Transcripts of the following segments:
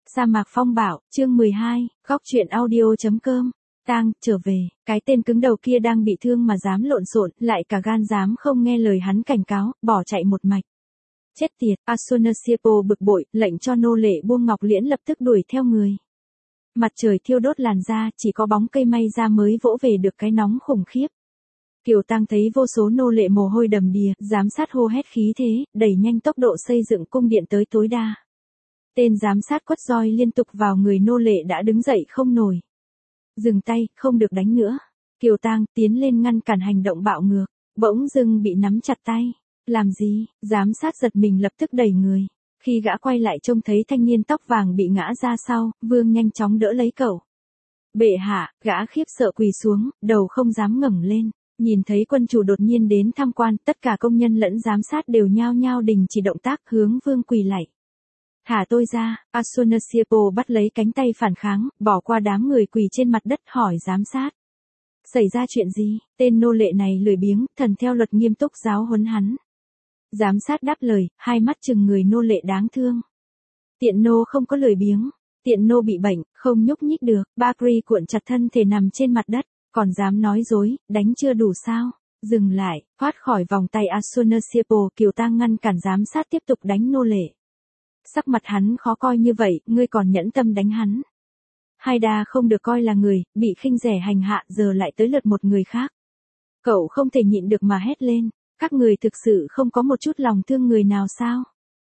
Sa mạc phong bạo, chương 12, góc truyện audio.com. Tang, trở về, cái tên cứng đầu kia đang bị thương mà dám lộn xộn, lại cả gan dám không nghe lời hắn cảnh cáo, bỏ chạy một mạch. Chết tiệt, Asunasiapo bực bội, lệnh cho nô lệ buông ngọc liễn lập tức đuổi theo người. Mặt trời thiêu đốt làn da, chỉ có bóng cây may ra mới vỗ về được cái nóng khủng khiếp. Kiều Tang thấy vô số nô lệ mồ hôi đầm đìa, giám sát hô hét khí thế, đẩy nhanh tốc độ xây dựng cung điện tới tối đa. Tên giám sát quất roi liên tục vào người nô lệ đã đứng dậy không nổi. Dừng tay, không được đánh nữa. Kiều Tang tiến lên ngăn cản hành động bạo ngược, bỗng dưng bị nắm chặt tay. Làm gì? Giám sát giật mình lập tức đẩy người. Khi gã quay lại trông thấy thanh niên tóc vàng bị ngã ra sau, Vương nhanh chóng đỡ lấy cậu. Bệ hạ, gã khiếp sợ quỳ xuống, đầu không dám ngẩng lên. Nhìn thấy quân chủ đột nhiên đến tham quan, tất cả công nhân lẫn giám sát đều nhao nhao đình chỉ động tác hướng Vương quỳ lạy. Thả tôi ra, Asunasiapo bắt lấy cánh tay phản kháng, bỏ qua đám người quỳ trên mặt đất hỏi giám sát. Xảy ra chuyện gì? Tên nô lệ này lười biếng, thần theo luật nghiêm túc giáo huấn hắn. Giám sát đáp lời, hai mắt chừng người nô lệ đáng thương. Tiện nô không có lười biếng. Tiện nô bị bệnh, không nhúc nhích được. Bakri cuộn chặt thân thể nằm trên mặt đất, còn dám nói dối, đánh chưa đủ sao? Dừng lại, thoát khỏi vòng tay Asunasiapo, Kiều Tang ngăn cản giám sát tiếp tục đánh nô lệ. Sắc mặt hắn khó coi như vậy, ngươi còn nhẫn tâm đánh hắn. Haida không được coi là người, bị khinh rẻ hành hạ giờ lại tới lượt một người khác. Cậu không thể nhịn được mà hét lên, các người thực sự không có một chút lòng thương người nào sao?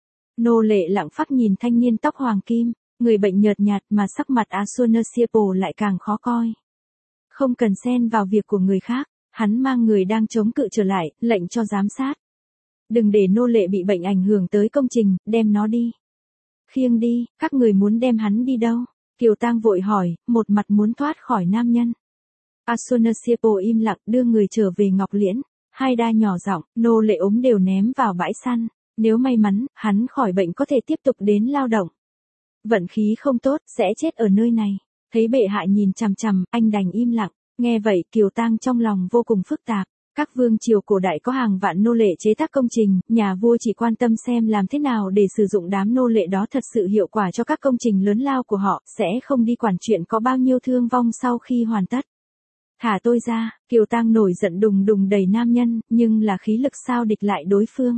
Nô lệ lặng phắc nhìn thanh niên tóc hoàng kim, người bệnh nhợt nhạt mà sắc mặt Asunasiapo lại càng khó coi. Không cần xen vào việc của người khác, hắn mang người đang chống cự trở lại, lệnh cho giám sát. Đừng để nô lệ bị bệnh ảnh hưởng tới công trình, đem nó đi. Khiêng đi, các người muốn đem hắn đi đâu? Kiều Tang vội hỏi, một mặt muốn thoát khỏi nam nhân. Asunasiapo im lặng đưa người trở về ngọc liễn. Haida nhỏ giọng, nô lệ ốm đều ném vào bãi săn. Nếu may mắn, hắn khỏi bệnh có thể tiếp tục đến lao động. Vận khí không tốt, sẽ chết ở nơi này. Thấy bệ hạ nhìn chằm chằm, anh đành im lặng. Nghe vậy, Kiều Tang trong lòng vô cùng phức tạp. Các vương triều cổ đại có hàng vạn nô lệ chế tác công trình, nhà vua chỉ quan tâm xem làm thế nào để sử dụng đám nô lệ đó thật sự hiệu quả cho các công trình lớn lao của họ, sẽ không đi quản chuyện có bao nhiêu thương vong sau khi hoàn tất. Thả tôi ra, Kiều Tang nổi giận đùng đùng đầy nam nhân, nhưng là khí lực sao địch lại đối phương.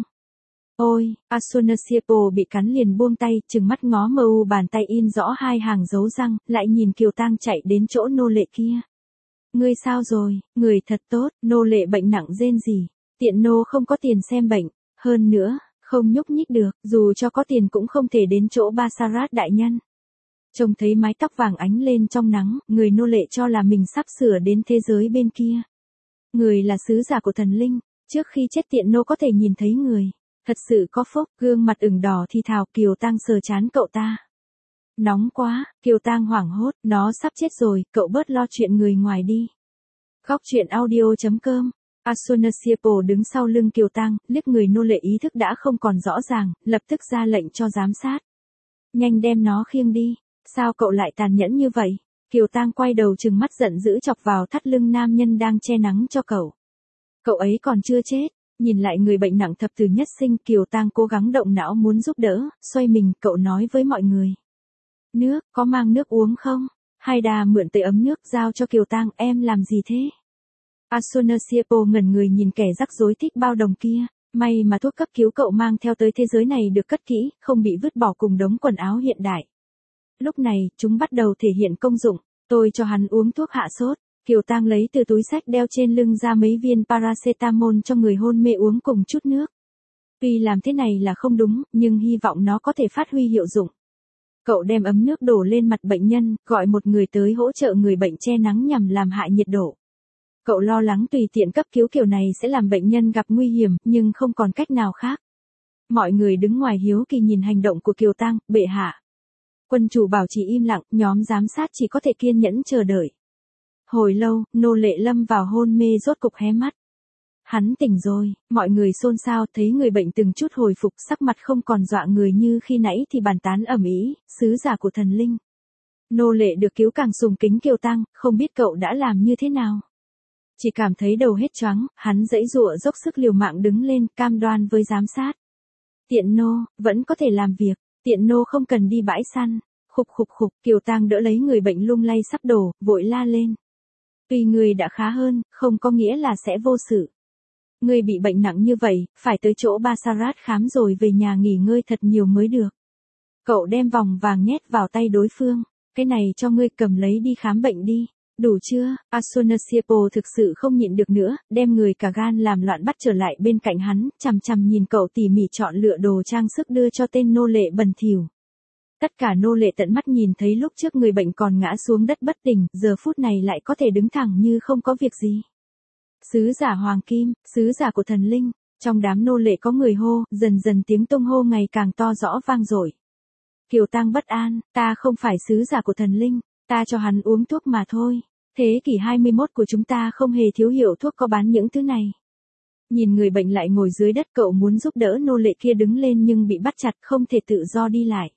Ôi, Asunasiapo bị cắn liền buông tay, trừng mắt ngó mờ u bàn tay in rõ hai hàng dấu răng, lại nhìn Kiều Tang chạy đến chỗ nô lệ kia. Ngươi sao rồi, người thật tốt, nô lệ bệnh nặng rên rỉ. Tiện nô không có tiền xem bệnh, hơn nữa, không nhúc nhích được, dù cho có tiền cũng không thể đến chỗ Basarat đại nhân. Trông thấy mái tóc vàng ánh lên trong nắng, người nô lệ cho là mình sắp sửa đến thế giới bên kia. Người là sứ giả của thần linh, trước khi chết tiện nô có thể nhìn thấy người. Thật sự có phúc, gương mặt ửng đỏ thì thào. Kiều Tang sờ trán cậu ta. Nóng quá, Kiều Tang hoảng hốt, nó sắp chết rồi, cậu bớt lo chuyện người ngoài đi. Góc truyện audio.com. Asunasiapo đứng sau lưng Kiều Tang, liếc người nô lệ ý thức đã không còn rõ ràng, lập tức ra lệnh cho giám sát. Nhanh đem nó khiêng đi, sao cậu lại tàn nhẫn như vậy? Kiều Tang quay đầu trừng mắt giận dữ chọc vào thắt lưng nam nhân đang che nắng cho cậu. Cậu ấy còn chưa chết. Nhìn lại người bệnh nặng thập tử nhất sinh, Kiều Tang cố gắng động não muốn giúp đỡ, xoay mình, cậu nói với mọi người. Nước, có mang nước uống không? Haida mượn tay ấm nước giao cho Kiều Tang, em làm gì thế? Asunasiapo ngẩn người nhìn kẻ rắc rối thích bao đồng kia, may mà thuốc cấp cứu cậu mang theo tới thế giới này được cất kỹ, không bị vứt bỏ cùng đống quần áo hiện đại. Lúc này, chúng bắt đầu thể hiện công dụng, tôi cho hắn uống thuốc hạ sốt. Kiều Tang lấy từ túi xách đeo trên lưng ra mấy viên paracetamol cho người hôn mê uống cùng chút nước. Tuy làm thế này là không đúng, nhưng hy vọng nó có thể phát huy hiệu dụng. Cậu đem ấm nước đổ lên mặt bệnh nhân, gọi một người tới hỗ trợ người bệnh che nắng nhằm làm hạ nhiệt độ. Cậu lo lắng tùy tiện cấp cứu kiểu này sẽ làm bệnh nhân gặp nguy hiểm, nhưng không còn cách nào khác. Mọi người đứng ngoài hiếu kỳ nhìn hành động của Kiều Tang, bệ hạ. Quân chủ bảo trì im lặng, nhóm giám sát chỉ có thể kiên nhẫn chờ đợi. Hồi lâu, nô lệ lâm vào hôn mê rốt cục hé mắt. Hắn tỉnh rồi, mọi người xôn xao thấy người bệnh từng chút hồi phục, sắc mặt không còn dọa người như khi nãy thì bàn tán ầm ĩ, sứ giả của thần linh. Nô lệ được cứu càng sùng kính Kiều Tang, không biết cậu đã làm như thế nào. Chỉ cảm thấy đầu hết choáng, hắn giãy giụa dốc sức liều mạng đứng lên, cam đoan với giám sát. Tiện nô, vẫn có thể làm việc, tiện nô không cần đi bãi săn. Khục khục, Kiều Tang đỡ lấy người bệnh lung lay sắp đổ, vội la lên. Tuy người đã khá hơn, không có nghĩa là sẽ vô sự. Người bị bệnh nặng như vậy, phải tới chỗ Basarat khám rồi về nhà nghỉ ngơi thật nhiều mới được. Cậu đem vòng vàng nhét vào tay đối phương. Cái này cho ngươi cầm lấy đi khám bệnh đi. Đủ chưa? Asunasiopo thực sự không nhịn được nữa, đem người cả gan làm loạn bắt trở lại bên cạnh hắn, chằm chằm nhìn cậu tỉ mỉ chọn lựa đồ trang sức đưa cho tên nô lệ bẩn thỉu. Tất cả nô lệ tận mắt nhìn thấy lúc trước người bệnh còn ngã xuống đất bất tỉnh, giờ phút này lại có thể đứng thẳng như không có việc gì. Sứ giả hoàng kim, sứ giả của thần linh, trong đám nô lệ có người hô, dần dần tiếng tung hô ngày càng to rõ vang dội. Kiều Tang bất an, ta không phải sứ giả của thần linh, ta cho hắn uống thuốc mà thôi. Thế kỷ 21 của chúng ta không hề thiếu hiệu thuốc có bán những thứ này. Nhìn người bệnh lại ngồi dưới đất, cậu muốn giúp đỡ nô lệ kia đứng lên nhưng bị bắt chặt không thể tự do đi lại.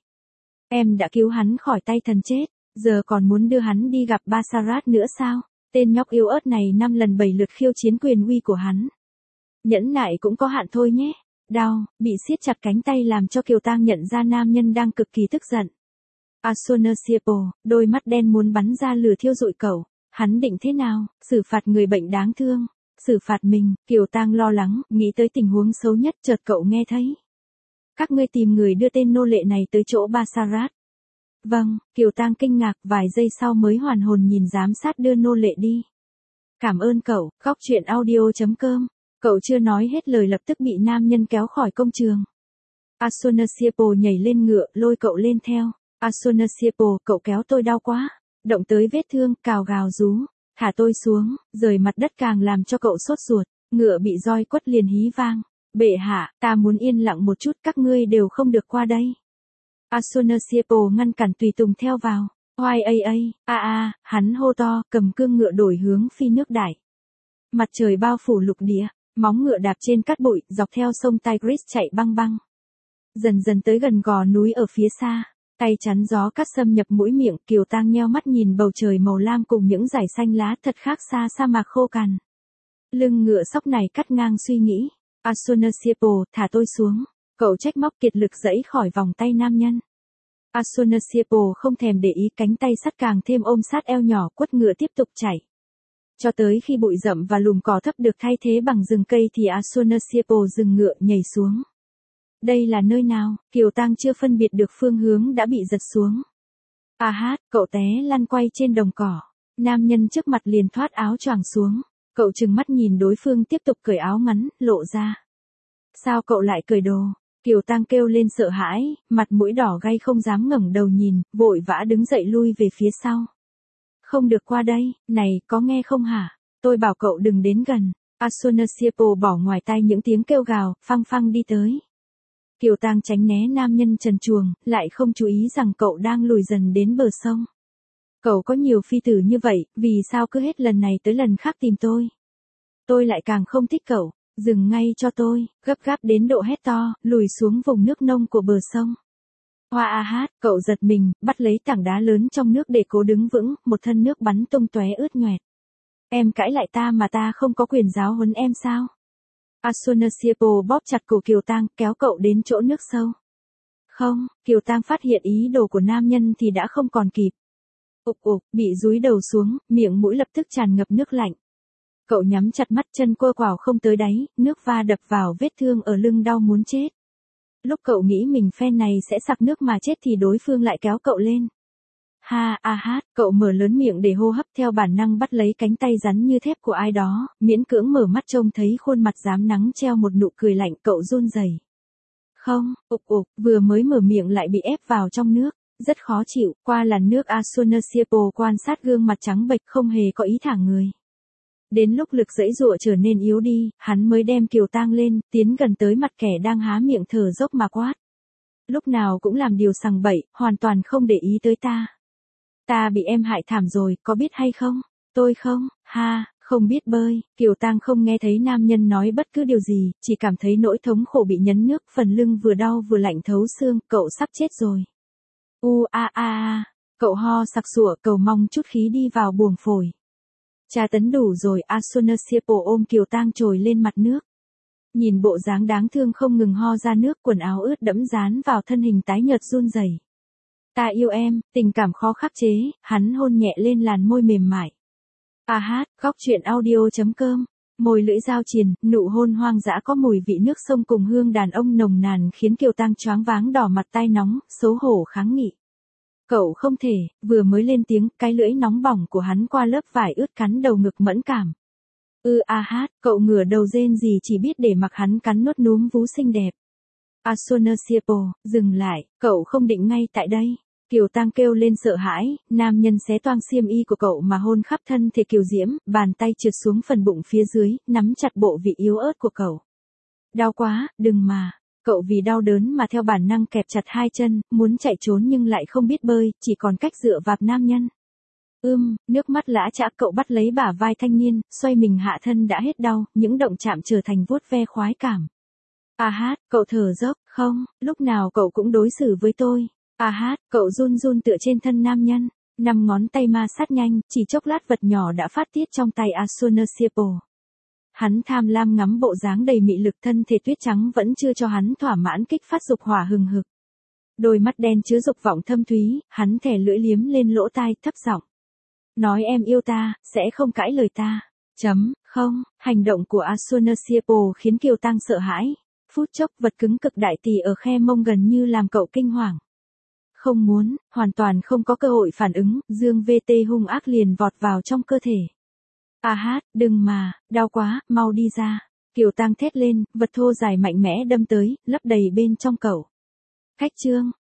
Em đã cứu hắn khỏi tay thần chết, giờ còn muốn đưa hắn đi gặp Basarat nữa sao? Tên nhóc yếu ớt này 5 lần 7 lượt khiêu chiến quyền uy của hắn. Nhẫn nại cũng có hạn thôi nhé. Đau, bị siết chặt cánh tay làm cho Kiều Tang nhận ra nam nhân đang cực kỳ tức giận. Asunasiopo, đôi mắt đen muốn bắn ra lửa thiêu rụi cậu. Hắn định thế nào, xử phạt người bệnh đáng thương, xử phạt mình, Kiều Tang lo lắng, nghĩ tới tình huống xấu nhất, chợt cậu nghe thấy. Các ngươi tìm người đưa tên nô lệ này tới chỗ Basarat. Vâng, Kiều Tang kinh ngạc, vài giây sau mới hoàn hồn nhìn giám sát đưa nô lệ đi. Cảm ơn cậu, góc truyện audio.com. Cậu chưa nói hết lời lập tức bị nam nhân kéo khỏi công trường. Asunasiopo nhảy lên ngựa, lôi cậu lên theo. Asunasiopo, cậu kéo tôi đau quá. Động tới vết thương, cào gào rú. Thả tôi xuống, rời mặt đất càng làm cho cậu sốt ruột. Ngựa bị roi quất liền hí vang. Bệ hạ, ta muốn yên lặng một chút, các ngươi đều không được qua đây. Asunasiopo ngăn cản tùy tùng theo vào. Oai hắn hô to, cầm cương ngựa đổi hướng phi nước đại. Mặt trời bao phủ lục địa, móng ngựa đạp trên cát bụi, dọc theo sông Tigris chạy băng băng. Dần dần tới gần gò núi ở phía xa, tay chắn gió cát xâm nhập mũi miệng, Kiều Tang nheo mắt nhìn bầu trời màu lam cùng những dải xanh lá thật khác xa sa mạc khô cằn. Lưng ngựa sóc này cắt ngang suy nghĩ. Asunasiopo, thả tôi xuống. Cậu trách móc kiệt lực giãy khỏi vòng tay nam nhân. Asunasiopo không thèm để ý, cánh tay sắt càng thêm ôm sát eo nhỏ, quất ngựa tiếp tục chạy. Cho tới khi bụi rậm và lùm cỏ thấp được thay thế bằng rừng cây thì Asunasiopo dừng ngựa nhảy xuống. Đây là nơi nào? Kiều Tang chưa phân biệt được phương hướng đã bị giật xuống. Cậu té lăn quay trên đồng cỏ. Nam nhân trước mặt liền thoát áo choàng xuống. Cậu trừng mắt nhìn đối phương tiếp tục cởi áo ngắn, lộ ra. Sao cậu lại cởi đồ? Kiều Tang kêu lên sợ hãi, mặt mũi đỏ gay không dám ngẩng đầu nhìn, vội vã đứng dậy lui về phía sau. Không được qua đây, này, có nghe không hả? Tôi bảo cậu đừng đến gần. Asunasiopo bỏ ngoài tai những tiếng kêu gào, phăng phăng đi tới. Kiều Tang tránh né nam nhân trần truồng, lại không chú ý rằng cậu đang lùi dần đến bờ sông. Cậu có nhiều phi tử như vậy, vì sao cứ hết lần này tới lần khác tìm tôi? Tôi lại càng không thích cậu, dừng ngay cho tôi, gấp gáp đến độ hét to, lùi xuống vùng nước nông của bờ sông. Cậu giật mình, bắt lấy tảng đá lớn trong nước để cố đứng vững, một thân nước bắn tung tóe ướt nhoẹt. Em cãi lại ta mà ta không có quyền giáo huấn em sao? Asunasiopo bóp chặt cổ Kiều Tang, kéo cậu đến chỗ nước sâu. Không, Kiều Tang phát hiện ý đồ của nam nhân thì đã không còn kịp. Bị dúi đầu xuống, miệng mũi lập tức tràn ngập nước lạnh. Cậu nhắm chặt mắt, chân cô quào không tới đáy, nước va đập vào vết thương ở lưng đau muốn chết. Lúc cậu nghĩ mình phen này sẽ sặc nước mà chết thì đối phương lại kéo cậu lên. Cậu mở lớn miệng để hô hấp, theo bản năng bắt lấy cánh tay rắn như thép của ai đó, miễn cưỡng mở mắt trông thấy khuôn mặt rám nắng treo một nụ cười lạnh, cậu run rẩy. Không, vừa mới mở miệng lại bị ép vào trong nước, rất khó chịu, qua làn nước Asunasiopo quan sát gương mặt trắng bệch không hề có ý thả người. Đến lúc lực giãy giụa trở nên yếu đi, hắn mới đem Kiều Tang lên, tiến gần tới mặt kẻ đang há miệng thở dốc mà quát. Lúc nào cũng làm điều sằng bậy, hoàn toàn không để ý tới ta. Ta bị em hại thảm rồi, có biết hay không? Tôi không biết bơi. Kiều Tang không nghe thấy nam nhân nói bất cứ điều gì, chỉ cảm thấy nỗi thống khổ bị nhấn nước, phần lưng vừa đau vừa lạnh thấu xương, cậu sắp chết rồi. Cậu ho sặc sụa, cầu mong chút khí đi vào buồng phổi. Tra tấn đủ rồi, Asunasiopo ôm Kiều Tang trồi lên mặt nước. Nhìn bộ dáng đáng thương không ngừng ho ra nước, quần áo ướt đẫm dán vào thân hình tái nhợt run rẩy. Ta yêu em, tình cảm khó khắc chế, hắn hôn nhẹ lên làn môi mềm mại. Góc truyện audio.com. Môi lưỡi dao triền, nụ hôn hoang dã có mùi vị nước sông cùng hương đàn ông nồng nàn khiến Kiều Tang choáng váng đỏ mặt tai nóng, xấu hổ kháng nghị. Cậu không thể, vừa mới lên tiếng, cái lưỡi nóng bỏng của hắn qua lớp vải ướt cắn đầu ngực mẫn cảm. Cậu ngửa đầu rên gì chỉ biết để mặc hắn cắn nốt núm vú xinh đẹp. Asunersipo, dừng lại, cậu không định ngay tại đây. Kiều Tang kêu lên sợ hãi, nam nhân xé toang xiêm y của cậu mà hôn khắp thân thể Kiều Diễm, bàn tay trượt xuống phần bụng phía dưới, nắm chặt bộ vị yếu ớt của cậu. Đau quá, đừng mà. Cậu vì đau đớn mà theo bản năng kẹp chặt hai chân, muốn chạy trốn nhưng lại không biết bơi, chỉ còn cách dựa vào nam nhân. Nước mắt lã chã cậu bắt lấy bả vai thanh niên, xoay mình hạ thân đã hết đau, những động chạm trở thành vuốt ve khoái cảm. Cậu thở dốc, không, lúc nào cậu cũng đối xử với tôi. Cậu run run tựa trên thân nam nhân, 5 ngón tay ma sát nhanh, chỉ chốc lát vật nhỏ đã phát tiết trong tay Asunersipo. Hắn tham lam ngắm bộ dáng đầy mị lực thân thể tuyết trắng vẫn chưa cho hắn thỏa mãn kích phát dục hỏa hừng hực. Đôi mắt đen chứa dục vọng thâm thúy, hắn thè lưỡi liếm lên lỗ tai thấp giọng. Nói em yêu ta, sẽ không cãi lời ta. Không, hành động của Asunersipo khiến Kiều Tang sợ hãi. Phút chốc vật cứng cực đại tỷ ở khe mông gần như làm cậu kinh hoàng. Không muốn, hoàn toàn không có cơ hội phản ứng, Dương VT hung ác liền vọt vào trong cơ thể. Đừng mà, đau quá, mau đi ra. Kiều Tang thét lên, vật thô dài mạnh mẽ đâm tới, lấp đầy bên trong cậu. Cách chương.